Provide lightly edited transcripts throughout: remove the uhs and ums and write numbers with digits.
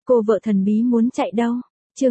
Cô vợ thần bí muốn chạy đâu? Chương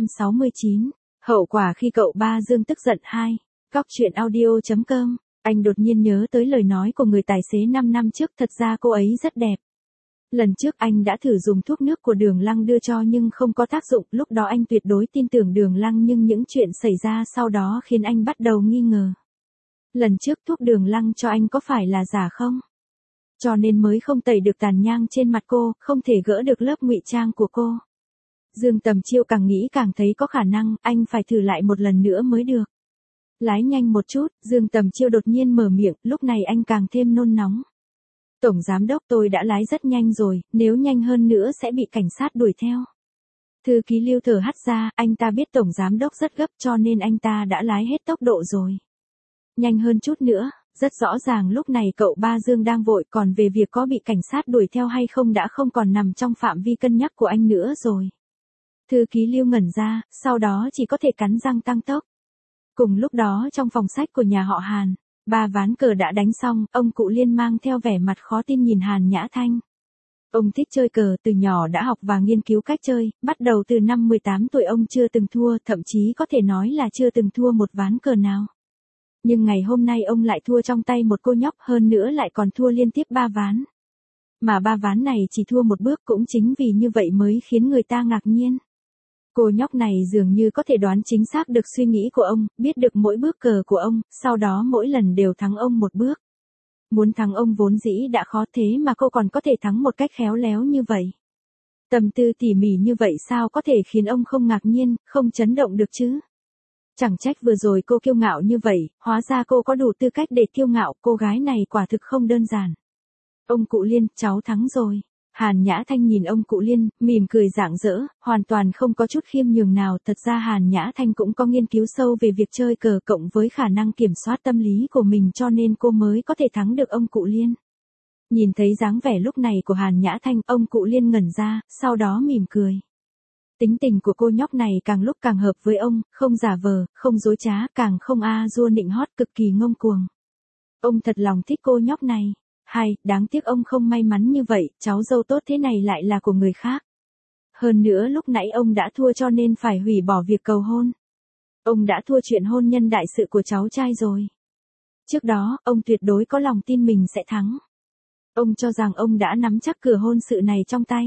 269. Hậu quả khi cậu ba Dương tức giận 2. Góc truyện audio.com. Anh đột nhiên nhớ tới lời nói của người tài xế 5 năm trước, thật ra cô ấy rất đẹp. Lần trước anh đã thử dùng thuốc nước của Đường Lăng đưa cho nhưng không có tác dụng, lúc đó anh tuyệt đối tin tưởng Đường Lăng nhưng những chuyện xảy ra sau đó khiến anh bắt đầu nghi ngờ. Lần trước thuốc Đường Lăng cho anh có phải là giả không? Cho nên mới không tẩy được tàn nhang trên mặt cô, không thể gỡ được lớp ngụy trang của cô. Dương Tầm Chiêu càng nghĩ càng thấy có khả năng, anh phải thử lại một lần nữa mới được. Lái nhanh một chút, Dương Tầm Chiêu đột nhiên mở miệng, lúc này anh càng thêm nôn nóng. Tổng giám đốc, tôi đã lái rất nhanh rồi, nếu nhanh hơn nữa sẽ bị cảnh sát đuổi theo. Thư ký Lưu thở hắt ra, anh ta biết tổng giám đốc rất gấp cho nên anh ta đã lái hết tốc độ rồi. Nhanh hơn chút nữa, rất rõ ràng lúc này cậu ba Dương đang vội, còn về việc có bị cảnh sát đuổi theo hay không đã không còn nằm trong phạm vi cân nhắc của anh nữa rồi. Thư ký Lưu ngẩn ra, sau đó chỉ có thể cắn răng tăng tốc. Cùng lúc đó trong phòng sách của nhà họ Hàn, 3 ván cờ đã đánh xong, ông cụ Liên mang theo vẻ mặt khó tin nhìn Hàn Nhã Thanh. Ông thích chơi cờ, từ nhỏ đã học và nghiên cứu cách chơi, bắt đầu từ năm 18 tuổi ông chưa từng thua, thậm chí có thể nói là chưa từng thua một ván cờ nào. Nhưng ngày hôm nay ông lại thua trong tay một cô nhóc, hơn nữa lại còn thua liên tiếp 3 ván. Mà 3 ván này chỉ thua một bước, cũng chính vì như vậy mới khiến người ta ngạc nhiên. Cô nhóc này dường như có thể đoán chính xác được suy nghĩ của ông, biết được mỗi bước cờ của ông, sau đó mỗi lần đều thắng ông một bước. Muốn thắng ông vốn dĩ đã khó, thế mà cô còn có thể thắng một cách khéo léo như vậy. Tâm tư tỉ mỉ như vậy sao có thể khiến ông không ngạc nhiên, không chấn động được chứ? Chẳng trách vừa rồi cô kiêu ngạo như vậy, hóa ra cô có đủ tư cách để kiêu ngạo, cô gái này quả thực không đơn giản. Ông cụ Liên, cháu thắng rồi. Hàn Nhã Thanh nhìn ông cụ Liên, mỉm cười rạng rỡ, hoàn toàn không có chút khiêm nhường nào. Thật ra Hàn Nhã Thanh cũng có nghiên cứu sâu về việc chơi cờ cộng với khả năng kiểm soát tâm lý của mình cho nên cô mới có thể thắng được ông cụ Liên. Nhìn thấy dáng vẻ lúc này của Hàn Nhã Thanh, ông cụ Liên ngẩn ra, sau đó mỉm cười. Tính tình của cô nhóc này càng lúc càng hợp với ông, không giả vờ, không dối trá, càng không dua nịnh hót, cực kỳ ngông cuồng. Ông thật lòng thích cô nhóc này. Hay, đáng tiếc ông không may mắn như vậy, cháu dâu tốt thế này lại là của người khác. Hơn nữa lúc nãy ông đã thua cho nên phải hủy bỏ việc cầu hôn. Ông đã thua chuyện hôn nhân đại sự của cháu trai rồi. Trước đó, ông tuyệt đối có lòng tin mình sẽ thắng. Ông cho rằng ông đã nắm chắc cửa hôn sự này trong tay.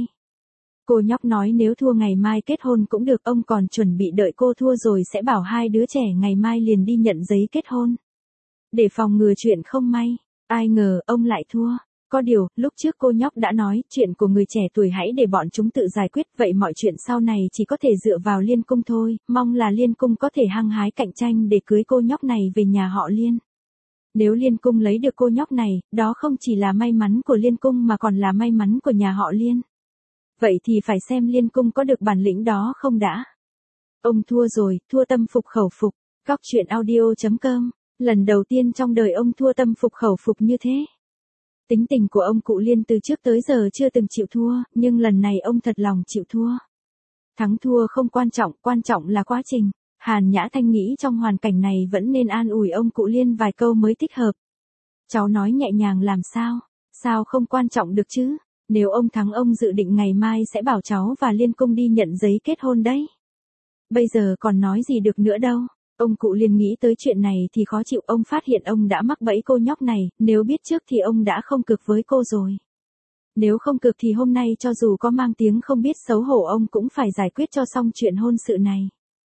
Cô nhóc nói nếu thua ngày mai kết hôn cũng được, ông còn chuẩn bị đợi cô thua rồi sẽ bảo hai đứa trẻ ngày mai liền đi nhận giấy kết hôn. Để phòng ngừa chuyện không may. Ai ngờ, ông lại thua. Có điều, lúc trước cô nhóc đã nói, chuyện của người trẻ tuổi hãy để bọn chúng tự giải quyết, vậy mọi chuyện sau này chỉ có thể dựa vào Liên Cung thôi, mong là Liên Cung có thể hăng hái cạnh tranh để cưới cô nhóc này về nhà họ Liên. Nếu Liên Cung lấy được cô nhóc này, đó không chỉ là may mắn của Liên Cung mà còn là may mắn của nhà họ Liên. Vậy thì phải xem Liên Cung có được bản lĩnh đó không đã. Ông thua rồi, thua tâm phục khẩu phục. Góc truyện audio.com. Lần đầu tiên trong đời ông thua tâm phục khẩu phục như thế. Tính tình của ông cụ Liên từ trước tới giờ chưa từng chịu thua, nhưng lần này ông thật lòng chịu thua. Thắng thua không quan trọng là quá trình. Hàn Nhã Thanh nghĩ trong hoàn cảnh này vẫn nên an ủi ông cụ Liên vài câu mới thích hợp. Cháu nói nhẹ nhàng làm sao? Sao không quan trọng được chứ? Nếu ông thắng ông dự định ngày mai sẽ bảo cháu và Liên Cung đi nhận giấy kết hôn đấy. Bây giờ còn nói gì được nữa đâu. Ông cụ Liên nghĩ tới chuyện này thì khó chịu, ông phát hiện ông đã mắc bẫy cô nhóc này, nếu biết trước thì ông đã không cược với cô rồi. Nếu không cược thì hôm nay cho dù có mang tiếng không biết xấu hổ ông cũng phải giải quyết cho xong chuyện hôn sự này.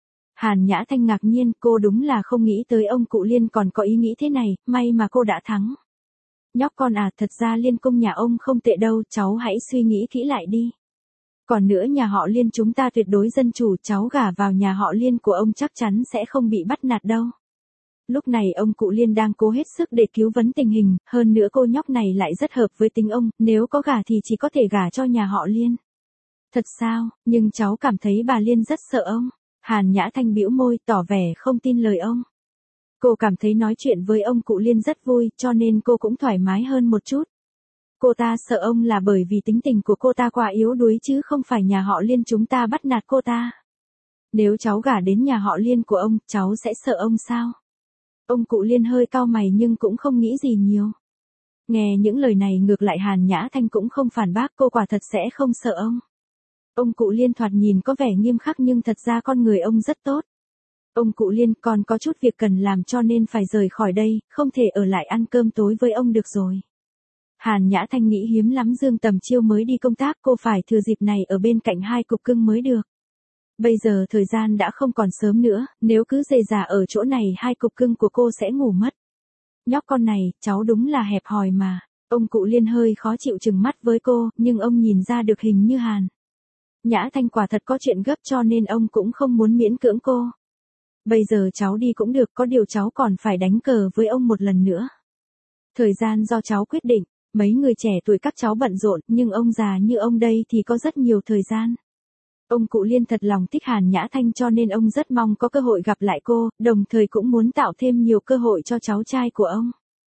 Hàn Nhã Thanh ngạc nhiên, cô đúng là không nghĩ tới ông cụ Liên còn có ý nghĩ thế này, may mà cô đã thắng. Nhóc con à, thật ra Liên Cung nhà ông không tệ đâu, cháu hãy suy nghĩ kỹ lại đi. Còn nữa nhà họ Liên chúng ta tuyệt đối dân chủ, cháu gả vào nhà họ Liên của ông chắc chắn sẽ không bị bắt nạt đâu. Lúc này ông cụ Liên đang cố hết sức để cứu vấn tình hình, hơn nữa cô nhóc này lại rất hợp với tính ông, nếu có gả thì chỉ có thể gả cho nhà họ Liên. Thật sao, nhưng cháu cảm thấy bà Liên rất sợ ông. Hàn Nhã Thanh bĩu môi tỏ vẻ không tin lời ông. Cô cảm thấy nói chuyện với ông cụ Liên rất vui cho nên cô cũng thoải mái hơn một chút. Cô ta sợ ông là bởi vì tính tình của cô ta quá yếu đuối chứ không phải nhà họ Liên chúng ta bắt nạt cô ta. Nếu cháu gả đến nhà họ Liên của ông, cháu sẽ sợ ông sao? Ông cụ Liên hơi cau mày nhưng cũng không nghĩ gì nhiều. Nghe những lời này ngược lại Hàn Nhã Thanh cũng không phản bác, cô quả thật sẽ không sợ ông. Ông cụ Liên thoạt nhìn có vẻ nghiêm khắc nhưng thật ra con người ông rất tốt. Ông cụ Liên còn có chút việc cần làm cho nên phải rời khỏi đây, không thể ở lại ăn cơm tối với ông được rồi. Hàn Nhã Thanh nghĩ hiếm lắm Dương Tầm Chiêu mới đi công tác, cô phải thừa dịp này ở bên cạnh hai cục cưng mới được. Bây giờ thời gian đã không còn sớm nữa, nếu cứ dề dà ở chỗ này hai cục cưng của cô sẽ ngủ mất. Nhóc con này, cháu đúng là hẹp hòi mà. Ông cụ Liên hơi khó chịu chừng mắt với cô, nhưng ông nhìn ra được hình như Hàn Nhã Thanh quả thật có chuyện gấp cho nên ông cũng không muốn miễn cưỡng cô. Bây giờ cháu đi cũng được, có điều cháu còn phải đánh cờ với ông một lần nữa. Thời gian do cháu quyết định, mấy người trẻ tuổi các cháu bận rộn, nhưng ông già như ông đây thì có rất nhiều thời gian. Ông cụ Liên thật lòng thích Hàn Nhã Thanh cho nên ông rất mong có cơ hội gặp lại cô, đồng thời cũng muốn tạo thêm nhiều cơ hội cho cháu trai của ông.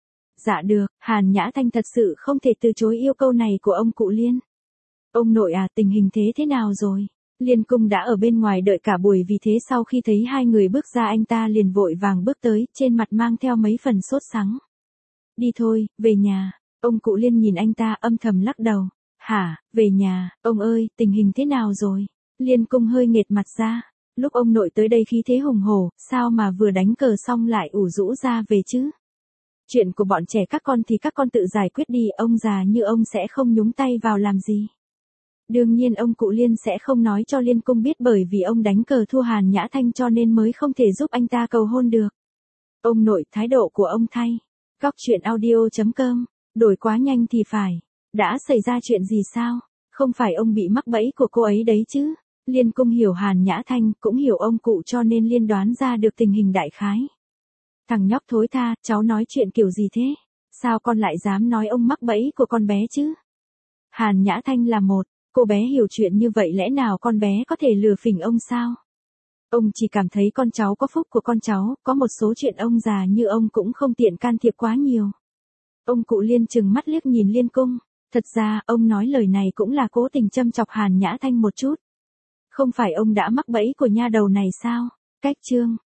Dạ được, Hàn Nhã Thanh thật sự không thể từ chối yêu cầu này của ông cụ Liên. Ông nội à, tình hình thế nào rồi? Liên Cung đã ở bên ngoài đợi cả buổi, vì thế sau khi thấy hai người bước ra anh ta liền vội vàng bước tới, trên mặt mang theo mấy phần sốt sắng. Đi thôi, về nhà. Ông cụ Liên nhìn anh ta âm thầm lắc đầu. Hả, về nhà, ông ơi, tình hình thế nào rồi? Liên Cung hơi nghệt mặt ra. Lúc ông nội tới đây khí thế hùng hổ, sao mà vừa đánh cờ xong lại ủ rũ ra về chứ? Chuyện của bọn trẻ các con thì các con tự giải quyết đi, ông già như ông sẽ không nhúng tay vào làm gì. Đương nhiên ông cụ Liên sẽ không nói cho Liên Cung biết, bởi vì ông đánh cờ thua Hàn Nhã Thanh cho nên mới không thể giúp anh ta cầu hôn được. Ông nội, thái độ của ông thay. Góc truyện audio.com, đổi quá nhanh thì phải. Đã xảy ra chuyện gì sao? Không phải ông bị mắc bẫy của cô ấy đấy chứ? Liên Cung hiểu Hàn Nhã Thanh, cũng hiểu ông cụ cho nên liên đoán ra được tình hình đại khái. Thằng nhóc thối tha, cháu nói chuyện kiểu gì thế? Sao con lại dám nói ông mắc bẫy của con bé chứ? Hàn Nhã Thanh là một, cô bé hiểu chuyện như vậy lẽ nào con bé có thể lừa phỉnh ông sao? Ông chỉ cảm thấy con cháu có phúc của con cháu, có một số chuyện ông già như ông cũng không tiện can thiệp quá nhiều. Ông cụ Liên trừng mắt liếc nhìn Liên Cung, thật ra ông nói lời này cũng là cố tình châm chọc Hàn Nhã Thanh một chút. Không phải ông đã mắc bẫy của nha đầu này sao? Cách chương